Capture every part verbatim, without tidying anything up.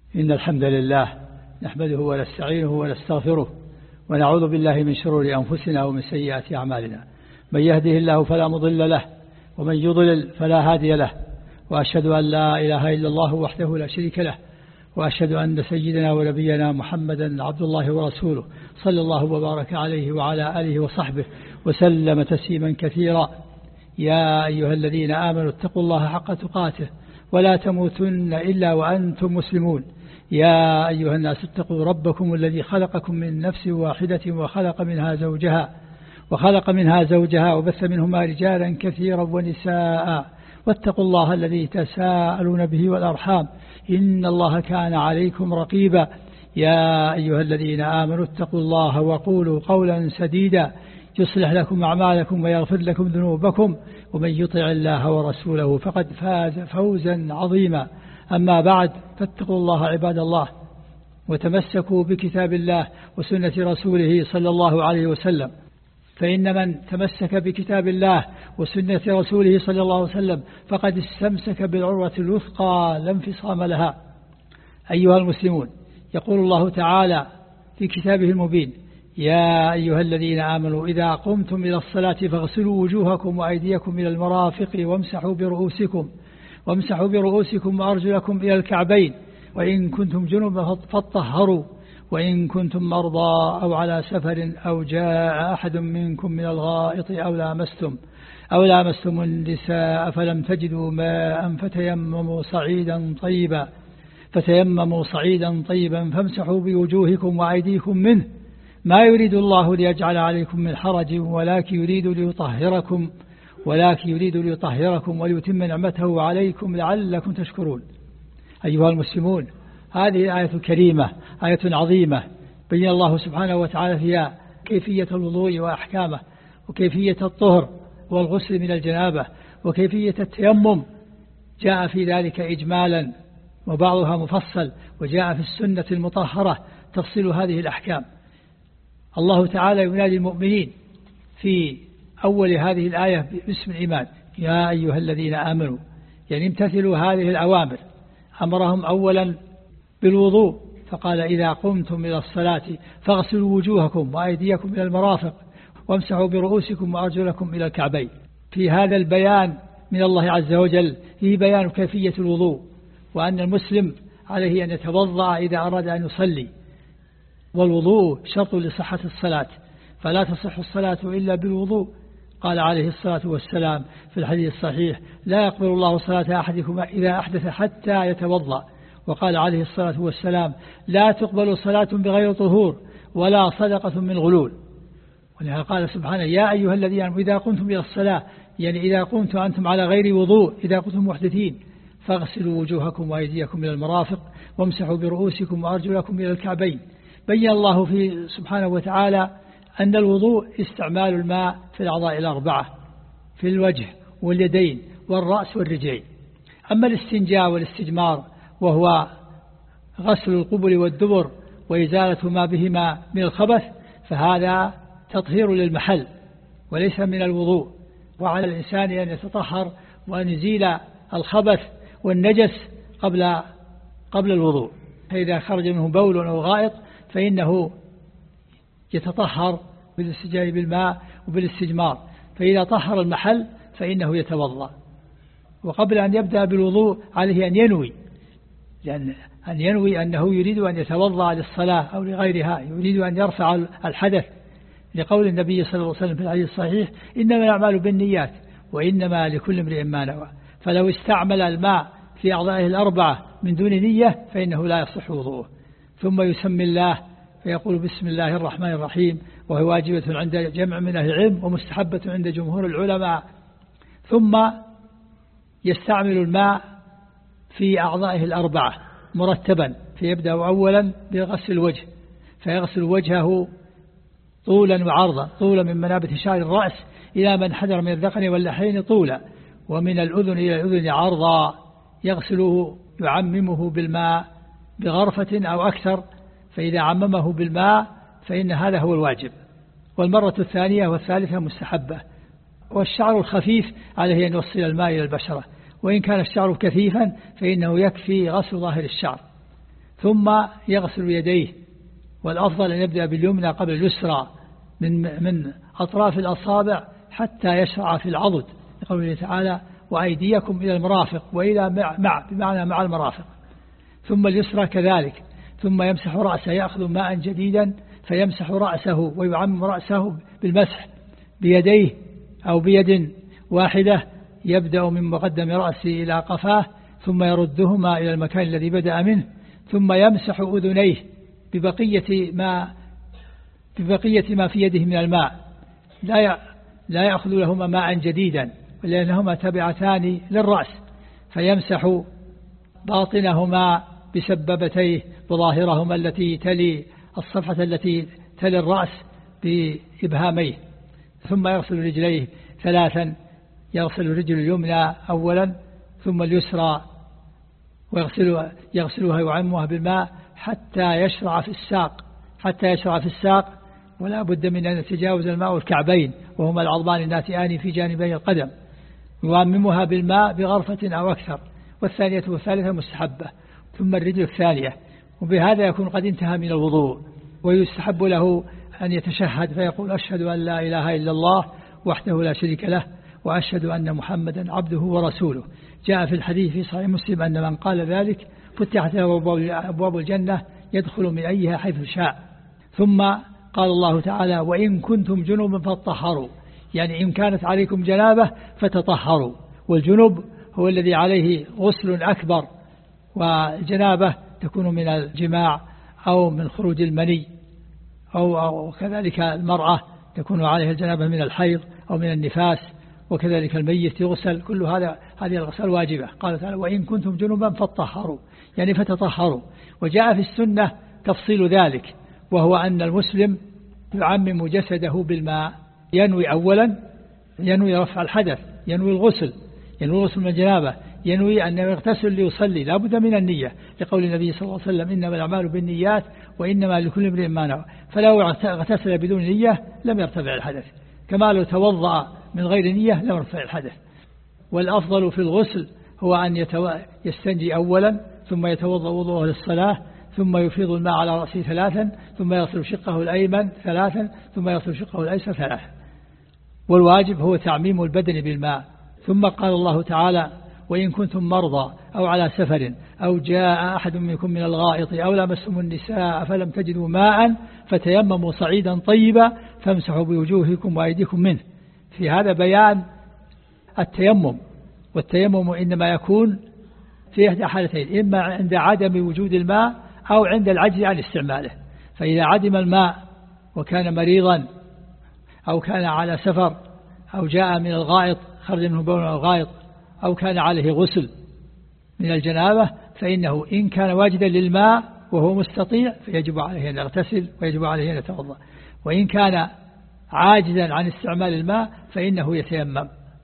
إن الحمد لله نحمده ونستعينه ونستغفره ونعوذ بالله من شرور أنفسنا ومن سيئات أعمالنا. من يهده الله فلا مضل له ومن يضلل فلا هادي له، وأشهد أن لا إله إلا الله وحده لا شريك له، وأشهد أن سيدنا ونبينا محمدا عبد الله ورسوله صلى الله وبارك عليه وعلى آله وصحبه وسلم تسليما كثيرا. يا أيها الذين آمنوا اتقوا الله حق تقاته ولا تموتن إلا وأنتم مسلمون. يا أيها الناس اتقوا ربكم الذي خلقكم من نفس واحدة وخلق منها زوجها وخلق منها زوجها وبث منهما رجالا كثيرا ونساء، واتقوا الله الذي تساءلون به والأرحام إن الله كان عليكم رقيبا. يا أيها الذين آمنوا اتقوا الله وقولوا قولا سديدا يصلح لكم أعمالكم ويغفر لكم ذنوبكم، ومن يطع الله ورسوله فقد فاز فوزا عظيما. أما بعد، فاتقوا الله عباد الله وتمسكوا بكتاب الله وسنة رسوله صلى الله عليه وسلم، فإن من تمسك بكتاب الله وسنة رسوله صلى الله عليه وسلم فقد استمسك بالعروة الوثقى لا انفصام لها. أيها المسلمون، يقول الله تعالى في كتابه المبين: يا أيها الذين آمنوا إذا قمتم إلى الصلاة فاغسلوا وجوهكم وأيديكم إلى المرافق وامسحوا برؤوسكم وامسحوا برؤوسكم وأرجلكم إلى الكعبين، وإن كنتم جنبا فاطهروا، وإن كنتم مرضى أو على سفر أو جاء أحد منكم من الغائط أو لامستم أو لامستم النساء فلم تجدوا ماء فتيمموا صعيدا طيبا فتيمموا صعيدا طيبا فامسحوا بوجوهكم وأيديكم منه، ما يريد الله ليجعل عليكم من حرج ولكن يريد ليطهركم ولكن يريد ليطهركم وليتم نعمته عليكم لعلكم تشكرون. أيها المسلمون، هذه الآية الكريمة آية عظيمة بين الله سبحانه وتعالى فيها كيفية الوضوء وأحكامه، وكيفية الطهر والغسل من الجنابة، وكيفية التيمم. جاء في ذلك إجمالا وبعضها مفصل، وجاء في السنة المطهرة تفصيل هذه الأحكام. الله تعالى ينادي المؤمنين في أول هذه الآية باسم الإيمان: يا أيها الذين آمنوا، يعني امتثلوا هذه الأوامر. أمرهم أولا بالوضوء، فقال: إذا قمتم إلى الصلاة فاغسلوا وجوهكم وأيديكم إلى المرافق وامسحوا برؤوسكم وأرجلكم إلى الكعبين. في هذا البيان من الله عز وجل هي بيان كيفية الوضوء، وأن المسلم عليه أن يتوضأ إذا أراد أن يصلي، والوضوء شرط لصحة الصلاة، فلا تصح الصلاة إلا بالوضوء. قال عليه الصلاة والسلام في الحديث الصحيح: لا يقبل الله صلاة أحدكم إذا أحدث حتى يتوضأ. وقال عليه الصلاة والسلام: لا تقبل صلاة بغير طهور ولا صدقة من غلول. ولهذا قال سبحانه: يا أيها الذين آمنوا إذا قمتم إلى الصلاة، يعني إذا قمتم أنتم على غير وضوء، إذا كنتم محدثين، فاغسلوا وجوهكم وأيديكم إلى المرافق وامسحوا برؤوسكم وأرجلكم إلى الكعبين. بين الله في سبحانه وتعالى أن الوضوء استعمال الماء في الأعضاء الأربعة، في الوجه واليدين والرأس والرجلين. أما الاستنجاء والاستجمار وهو غسل القبل والدبر وإزالة ما بهما من الخبث، فهذا تطهير للمحل وليس من الوضوء. وعلى الإنسان أن يتطهر وأن يزيل الخبث والنجس قبل قبل الوضوء. فإذا خرج منه بول أو غائط فإنه يتطهر بالاستجاء بالماء وبالاستجمار، فإذا طهر المحل فإنه يتوضأ. وقبل أن يبدأ بالوضوء عليه أن ينوي، لأن أن ينوي أنه يريد أن يتوضأ للصلاة أو لغيرها، يريد أن يرفع الحدث، لقول النبي صلى الله عليه وسلم في الحديث الصحيح: إنما الأعمال بالنيات وإنما لكل امرئ ما نوى. فلو استعمل الماء في أعضائه الأربعة من دون نية فإنه لا يصح وضوءه. ثم يسمي الله فيقول: بسم الله الرحمن الرحيم، وهي واجبة عند جمع من أهل العلم ومستحبة عند جمهور العلماء. ثم يستعمل الماء في أعضائه الأربعة مرتبا، فيبدأ أولا بغسل الوجه، فيغسل وجهه طولا وعرضا، طولا من منابت شعر الرأس إلى من حدر من الذقن واللحين طولا، ومن الأذن إلى الأذن عرضا، يغسله يعممه بالماء بغرفة أو أكثر، فإذا عممه بالماء فإن هذا هو الواجب. والمرة الثانية والثالثة مستحبة. والشعر الخفيف عليه أن يوصل الماء إلى البشرة، وإن كان الشعر كثيفا فإنه يكفي غسل ظاهر الشعر. ثم يغسل يديه، والأفضل أن يبدأ باليمنى قبل اليسرى من من أطراف الأصابع حتى يشرع في العضد، لقوله تعالى وأيديكم إلى المرافق وإلى مع, مع بمعنى مع المرافق. ثم اليسرى كذلك، ثم يمسح رأسه، يأخذ ماء جديدا فيمسح رأسه ويعمم رأسه بالمسح بيديه أو بيد واحدة، يبدأ من مقدم رأسه إلى قفاه ثم يردهما إلى المكان الذي بدأ منه، ثم يمسح أذنيه ببقية ما ببقية ما في يده من الماء، لا لا يأخذ لهما ماء جديدا لأنهما تبعتان للرأس، فيمسح باطنهما بسببتيه وظاهرهما التي تلي الصفحة التي تلي الرأس بإبهاميه، ثم يغسل رجليه ثلاثا، يغسل الرجل اليمنى أولا ثم اليسرى ويغسلها يغسلها ويعمها بالماء حتى يشرع في الساق حتى يشرع في الساق ولا بد من أن يتجاوز الماء الكعبين وهما العظمان الناتئان في جانبي القدم، يعممها بالماء بغرفة أو أكثر، والثانية والثالثة مستحبة، ثم الرجل الثانية، وبهذا يكون قد انتهى من الوضوء. ويستحب له أن يتشهد فيقول أشهد أن لا إله إلا الله وحده لا شريك له وأشهد أن محمدا عبده ورسوله. جاء في الحديث في صحيح مسلم أن من قال ذلك فتحت له أبواب الجنة يدخل من أيها حيث شاء. ثم قال الله تعالى وإن كنتم جنوبا فاطهروا، يعني إن كانت عليكم جنابة فتطهروا، والجنوب هو الذي عليه غسل أكبر، والجنابة تكون من الجماع أو من خروج المني، أو, أو كذلك المرأة تكون عليها الجنابة من الحيض أو من النفاس، وكذلك الميت يغسل، كل هذا هذه الغسل واجبة. قال تعالى وإن كنتم جنوبا فاطهروا، يعني فتطهروا. وجاء في السنة تفصيل ذلك، وهو أن المسلم يعمم جسده بالماء، ينوي أولا ينوي رفع الحدث، ينوي الغسل، ينوي الغسل من الجنابة، ينوي أن يغتسل ليصلي، لا بد من النية، لقول النبي صلى الله عليه وسلم إنما الأعمال بالنيات وإنما لكل امرئ ما نوى، فلو اغتسل بدون نية لم يرتفع الحدث، كما لو توضأ من غير نية لم يرتفع الحدث. والأفضل في الغسل هو أن يتو... يستنجي أولا ثم يتوضأ وضوءه للصلاة، ثم يفيض الماء على رأسه ثلاثا، ثم يغسل شقه الأيمن ثلاثا، ثم يغسل شقه الأيسر ثلاثا. والواجب هو تعميم البدن بالماء. ثم قال الله تعالى وإن كنتم مرضى أو على سفر أو جاء أحد منكم من الغائط أو لمستم النساء فلم تجدوا ماء فتيمموا صعيدا طيبا فامسحوا بوجوهكم وأيديكم منه. في هذا بيان التيمم، والتيمم إنما يكون في إحدى حالتين، إما عند عدم وجود الماء أو عند العجز عن استعماله. فإذا عدم الماء وكان مريضا أو كان على سفر أو جاء من الغائط خرج منه بول الغائط أو كان عليه غسل من الجنابة، فإنه إن كان واجدا للماء وهو مستطيع فيجب عليه أن يغتسل ويجب عليه أن يتوضأ، وإن كان عاجزا عن استعمال الماء فإنه يتيمم.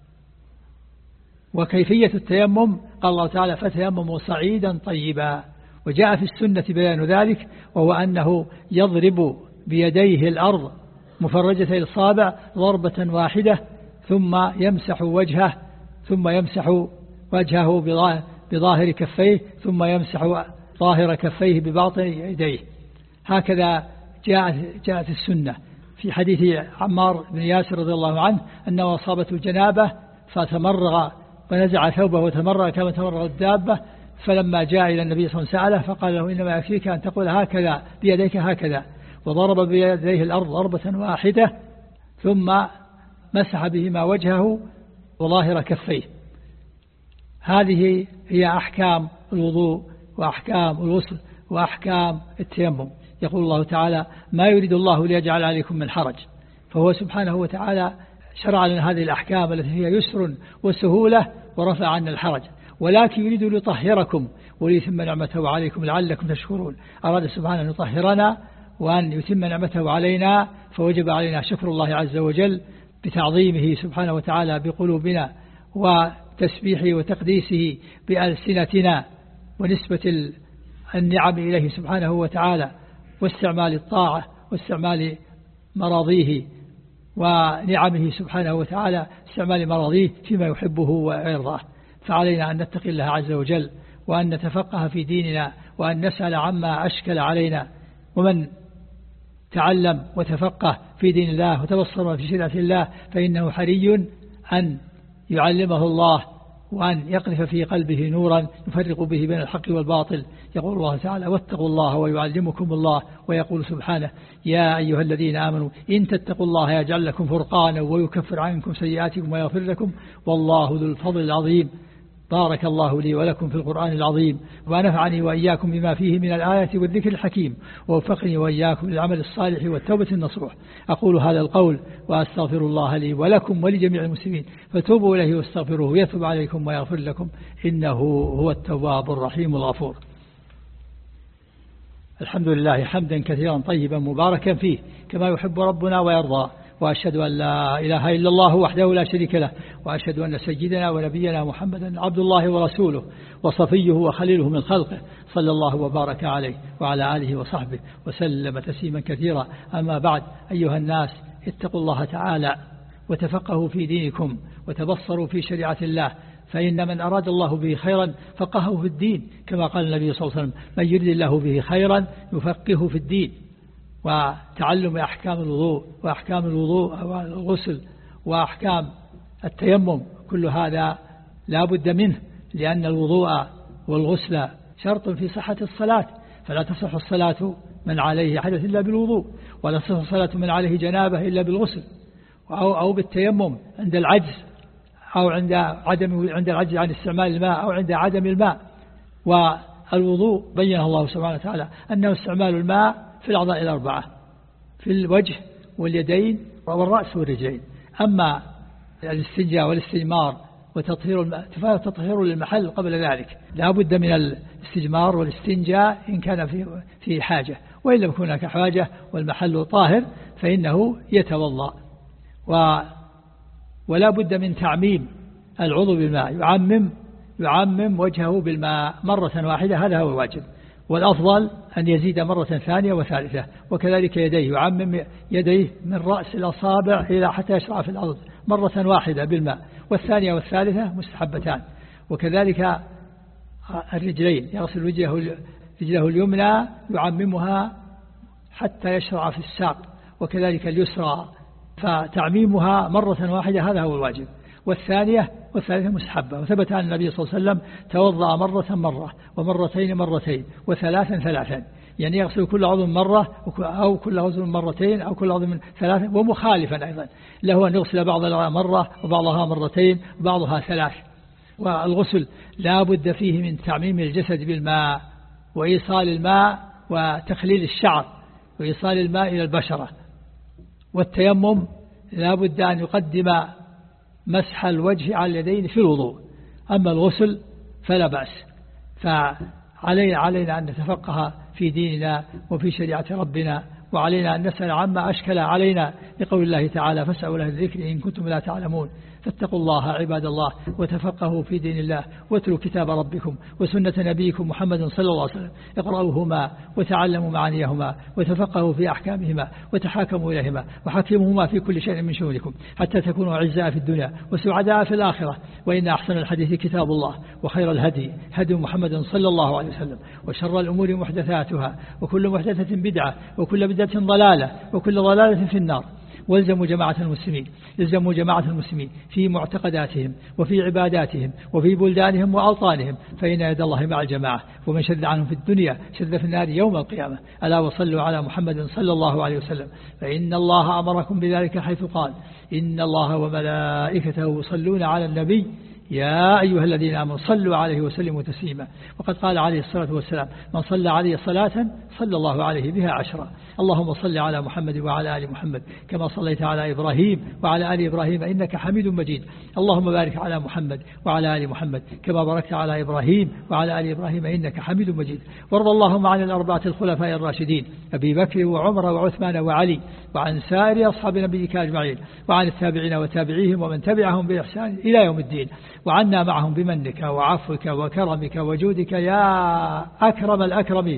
وكيفية التيمم قال الله تعالى فتيمموا صعيدا طيبا، وجاء في السنة بيان ذلك، وهو أنه يضرب بيديه الأرض مفرجة الأصابع ضربة واحدة، ثم يمسح وجهه ثم يمسح وجهه بظاهر كفيه، ثم يمسح ظاهر كفيه بباطن يديه. هكذا جاءت جاءت السنة. في حديث عمار بن ياسر رضي الله عنه أنه أصابته جنابة فتمرغ ونزع ثوبه وتمرغ كما تمرغ الدابة، فلما جاء إلى النبي صلى الله عليه وسلم سأله فقال له إنما يكفيك أن تقول هكذا بيديك هكذا، وضرب بيديه الأرض ضربة واحدة ثم مسح بهما وجهه وظاهر كفيه. هذه هي أحكام الوضوء وأحكام الغسل وأحكام التيمم. يقول الله تعالى ما يريد الله ليجعل عليكم من حرج، فهو سبحانه وتعالى شرع لنا هذه الأحكام التي هي يسر وسهولة ورفع عنا الحرج، ولكن يريد ليطهركم وليتم نعمته عليكم لعلكم تشكرون. أراد سبحانه أن يطهرنا وأن يتم نعمته علينا، فوجب علينا شكر الله عز وجل بتعظيمه سبحانه وتعالى بقلوبنا وتسبيحه وتقديسه بألسنتنا، ونسبة النعم إليه سبحانه وتعالى، واستعمال الطاعة واستعمال مراضيه ونعمه سبحانه وتعالى، استعمال مراضيه فيما يحبه ويرضاه. فعلينا أن نتقي الله عز وجل وأن نتفقه في ديننا وأن نسأل عما أشكل علينا. ومن تعلم وتفقه في دين الله وتبصر في شريعة الله فإنه حري أن يعلمه الله وأن يقذف في قلبه نورا يفرق به بين الحق والباطل. يقول الله تعالى واتقوا الله ويعلمكم الله، ويقول سبحانه يا أيها الذين آمنوا إن تتقوا الله يجعل لكم فرقانا ويكفر عنكم سيئاتكم ويغفر لكم والله ذو الفضل العظيم. بارك الله لي ولكم في القرآن العظيم، ونفعني وإياكم بما فيه من الآية والذكر الحكيم، ووفقني وإياكم للعمل الصالح والتوبة النصوح. أقول هذا القول وأستغفر الله لي ولكم ولجميع المسلمين، فتوبوا إليه واستغفروه يتوب عليكم ويغفر لكم إنه هو التواب الرحيم الغفور. الحمد لله حمدا كثيرا طيبا مباركا فيه كما يحب ربنا ويرضى، وأشهد أن لا إله إلا الله وحده لا شريك له، وأشهد أن سيدنا ونبينا محمدا عبد الله ورسوله وصفيه وخليله من خلقه، صلى الله وبارك عليه وعلى آله وصحبه وسلم تسليما كثيرا. أما بعد، أيها الناس اتقوا الله تعالى وتفقهوا في دينكم وتبصروا في شريعة الله، فإن من أراد الله به خيرا فقهه في الدين، كما قال النبي صلى الله عليه وسلم من يريد الله به خيرا يفقهه في الدين. وتعلم أحكام الوضوء وأحكام الوضوء والغسل وأحكام التيمم كل هذا لا بد منه، لأن الوضوء والغسل شرط في صحة الصلاة، فلا تصح الصلاة من عليه حدث إلا بالوضوء، ولا تصح الصلاة من عليه جنابه إلا بالغسل أو, أو بالتيمم عند العجز أو عند عدم عند العجز عن استعمال الماء أو عند عدم الماء. والوضوء بينه الله سبحانه وتعالى أنه استعمال الماء في الأعضاء الأربعة، في الوجه واليدين والرأس والرجلين. أما الاستنجاء والاستجمار وتطهير الماء تطهير للمحل قبل ذلك، لا بد من الاستجمار والاستنجاء إن كان في في حاجة، وإن لم يكن هناك حاجة والمحل طاهر فإنه يتوضأ. و ولا بد من تعميم العضو بالماء، يعمم يعمم وجهه بالماء مرة واحدة، هذا هو الواجب، والأفضل أن يزيد مرة ثانية وثالثة. وكذلك يديه، يعمم يديه من رأس الأصابع إلى حتى يشرع في الأرض مرة واحدة بالماء، والثانية والثالثة مستحبتان. وكذلك الرجلين، يغسل وجهه رجله اليمنى يعممها حتى يشرع في الساق، وكذلك اليسرى، فتعميمها مرة واحدة هذا هو الواجب، والثانية والثالثة مستحبة. وثبت عن النبي صلى الله عليه وسلم توضأ مرة مرة ومرتين مرتين وثلاثا ثلاثا، يعني يغسل كل عضو مرة أو كل عضو مرتين أو كل عضو من ثلاثة. ومخالفا أيضا له أن يغسل بعض الأعضاء مرة وبعضها مرتين وبعضها ثلاث. والغسل لا بد فيه من تعميم الجسد بالماء وإيصال الماء وتخليل الشعر وإيصال الماء إلى البشرة. والتيمم لا بد أن يقدم مسح الوجه على اليدين في الوضوء. أما الغسل فلا بأس. فعلينا علينا أن نتفقه في ديننا وفي شريعة ربنا، وعلينا أن نسأل عما أشكل علينا، لقول الله تعالى فاسألوا له الذكر إن كنتم لا تعلمون. فاتقوا الله عباد الله وتفقهوا في دين الله، واتلوا كتاب ربكم وسنة نبيكم محمد صلى الله عليه وسلم، اقرأوهما وتعلموا معانيهما وتفقهوا في أحكامهما وتحاكموا إليهما وحكموهما في كل شيء من شؤونكم، حتى تكونوا أعزاء في الدنيا وسعداء في الآخرة. وإن أحسن الحديث كتاب الله، وخير الهدي هدي محمد صلى الله عليه وسلم، وشر الأمور محدثاتها، وكل محدثة بدعة، وكل بدعة ضلالة، وكل ضلالة في النار. والزموا جماعة المسلمين يلزموا جماعة المسلمين في معتقداتهم وفي عباداتهم وفي بلدانهم وأوطانهم، فإن يد الله مع الجماعة، ومن شد عنهم في الدنيا شد في النار يوم القيامة. ألا وصلوا على محمد صلى الله عليه وسلم، فإن الله أمركم بذلك حيث قال إن الله وملائكته يصلون على النبي يا أيها الذين آمنوا صلوا عليه وسلموا تسليما. وقد قال عليه الصلاة والسلام من صلى عليه صلاة صلى الله عليه بها عشرا. اللهم صل على محمد وعلى آل محمد كما صليت على إبراهيم وعلى آل إبراهيم إنك حميد مجيد. اللهم بارك على محمد وعلى آل محمد كما باركت على إبراهيم وعلى آل إبراهيم إنك حميد مجيد. وارض اللهم عن الأربعة الخلفاء الراشدين أبي بكر وعمر وعثمان وعلي، وعن سائر أصحاب نبيك أجمعين، وعن التابعين وتابعيهم ومن تبعهم بإحسان إلى يوم الدين، وعنا معهم بمنك وعفوك وكرمك وجودك يا أكرم الأكرمين.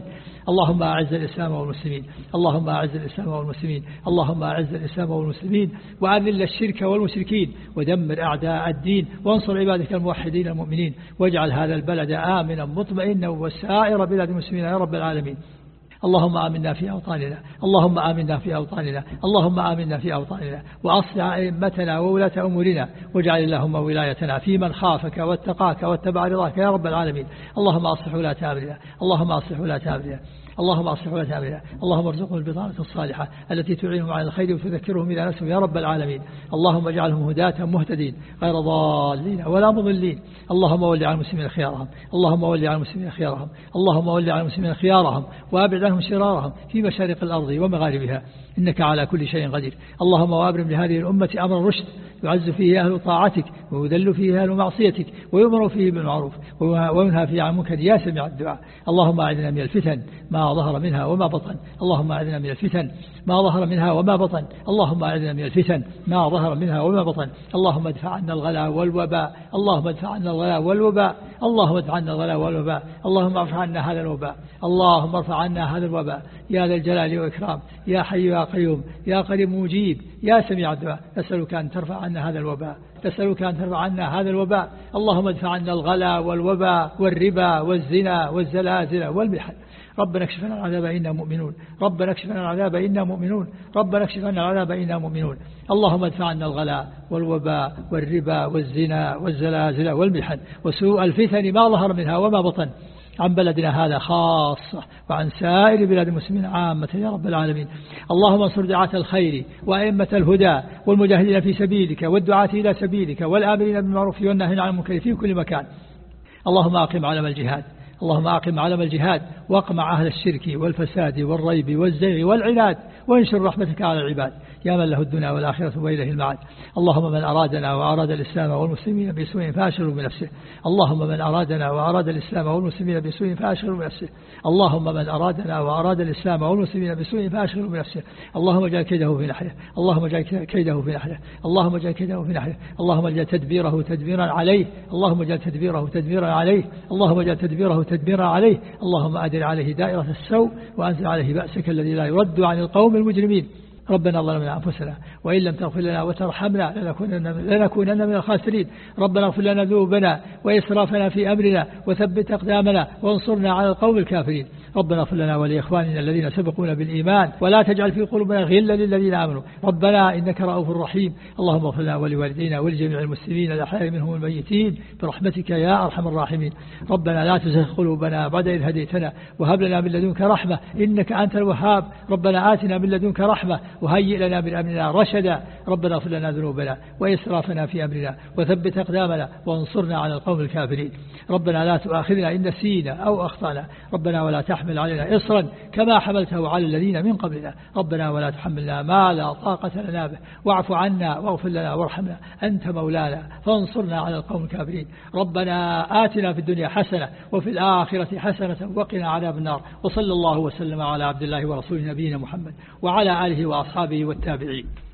اللهم أعز الإسلام والمسلمين اللهم أعز الإسلام والمسلمين اللهم أعز الإسلام والمسلمين وأذل الشرك والمشركين ودمر أعداء الدين وانصر عبادك الموحدين المؤمنين واجعل هذا البلد آمنا مطمئنا وسائر بلاد المسلمين يا رب العالمين. اللهم آمنا في أوطاننا اللهم آمنا في أوطاننا اللهم آمنا في أوطاننا وأصلح أئمتنا وولاة أمورنا واجعل اللهم ولايتنا في من خافك واتقاك واتبع رضاك يا رب العالمين. اللهم أصلح ولاة أمرنا اللهم أصلح ولاة أمرنا اللهم أصلح ولاة أمرنا اللهم ارزقهم البطانة الصالحة التي تعينهم على الخير وتذكرهم إلى نفسهم يا رب العالمين. اللهم اجعلهم هداة مهتدين غير ضالين ولا مضلين. اللهم ول على المسلمين خيارهم اللهم ول على المسلمين خيارهم اللهم ول على المسلمين خيارهم وأبعد عنهم شرارهم في مشارق الأرض ومغاربها إنك على كل شيء قدير. اللهم وأبرم لهذه الأمة أمر الرشد يعز فيه أهل طاعتك ويذل فيه أهل معصيتك ويؤمر فيه بالمعروف وينهى فيه عن المنكر يا سميع الدعاء. اللهم أعذنا من الفتن ما ظهر منها وما بطن اللهم أعذنا من الفتن ما ظهر منها وما بطن اللهم أعذنا من الفتن ما ظهر منها وما بطن. اللهم ادفع عنا الغلاء والوباء اللهم ادفع عنا الغلاء والوباء اللهم ادفع عنا الغلاء والوباء اللهم ارفع عنا هذا الوباء اللهم ارفع عنا هذا الوباء يا ذا الجلال والإكرام يا حي يا قيوم يا قريب مجيب يا سميع الدعاء. نسألك أن ترفع عنا هذا الوباء نسألك أن ترفع عنا هذا الوباء. اللهم ادفع عنا الغلاء والوباء والربا والزنا والزلازل والمحن. ربنا اكشف عنا العذاب إنا مؤمنون ربنا اكشف عنا العذاب إنا مؤمنون ربنا اكشف عنا العذاب إنا مؤمنون. اللهم ادفع عنا الغلاء والوباء والربا والزنا والزلازل والمحن وسوء الفتن ما ظهر منها وما بطن عن بلدنا هذا خاصة وعن سائر بلاد المسلمين عامة يا رب العالمين. اللهم انصر دعاة الخير وأئمة الهدى والمجاهدين في سبيلك والدعاة إلى سبيلك والآمرين بالمعروف والناهين عن المنكر في كل مكان. اللهم أقم علم الجهاد اللهم أقم علم الجهاد واقمع أهل الشرك والفساد والريب والزيغ والعناد وانشر رحمتك على العباد يا من له الدنيا والآخرة وإليه المعاد. اللهم من أرادنا وأراد الإسلام والمسلمين بسوء فأشغله بنفسه اللهم من أرادنا وأراد الإسلام والمسلمين بسوء فأشغله بنفسه اللهم من أرادنا وأراد الإسلام والمسلمين بسوء فأشغله بنفسه اللهم اجعل كيده في نحره اللهم اجعل كيده في نحره اللهم اجعل كيده في نحره اللهم اجعل تدبيره تدبيرا عليه اللهم اجعل تدبيره تدبيرا عليه اللهم اجعل تدبيره تدبيرا عليه اللهم أدر عليه دائرة السوء وأنزل عليه بأسك الذي لا يرد عن القوم المجرمين. ربنا ظلمنا أنفسنا وإن لم تغفر لنا وترحمنا لنكونن من الخاسرين. ربنا اغفر لنا ذنوبنا وإسرافنا في أمرنا وثبت أقدامنا وانصرنا على القوم الكافرين. ربنا اغفر لنا ولإخواننا الذين سبقونا بالإيمان ولا تجعل في قلوبنا غلا للذين آمنوا ربنا إنك رؤوف رحيم. اللهم اغفر لنا ولوالدينا ولجميع المسلمين الأحياء منهم الميتين برحمتك يا أرحم الراحمين. ربنا لا تزغ قلوبنا بعد إذ هديتنا وهب لنا من لدنك رحمة إنك أنت الوهاب. ربنا آتنا من لدنك رحمة وهيئ لنا من أمرنا رشدا. ربنا اغفر لنا ذنوبنا وإسرافنا في أمرنا وثبت أقدامنا وانصرنا على القوم الكافرين. ربنا لا تؤاخذنا إن نسينا أو أخطأنا ربنا ولا تحمل علينا إصرا كما حملته على الذين من قبلنا ربنا ولا تحملنا ما لا طاقة لنا به واعف عنا واغفر لنا وارحمنا أنت مولانا فانصرنا على القوم الكافرين. ربنا آتنا في الدنيا حسنة وفي الآخرة حسنة وقنا عذاب النار. وصلى الله وسلم على عبد الله ورسوله نبينا محمد وعلى آله وأصحابه والتابعين.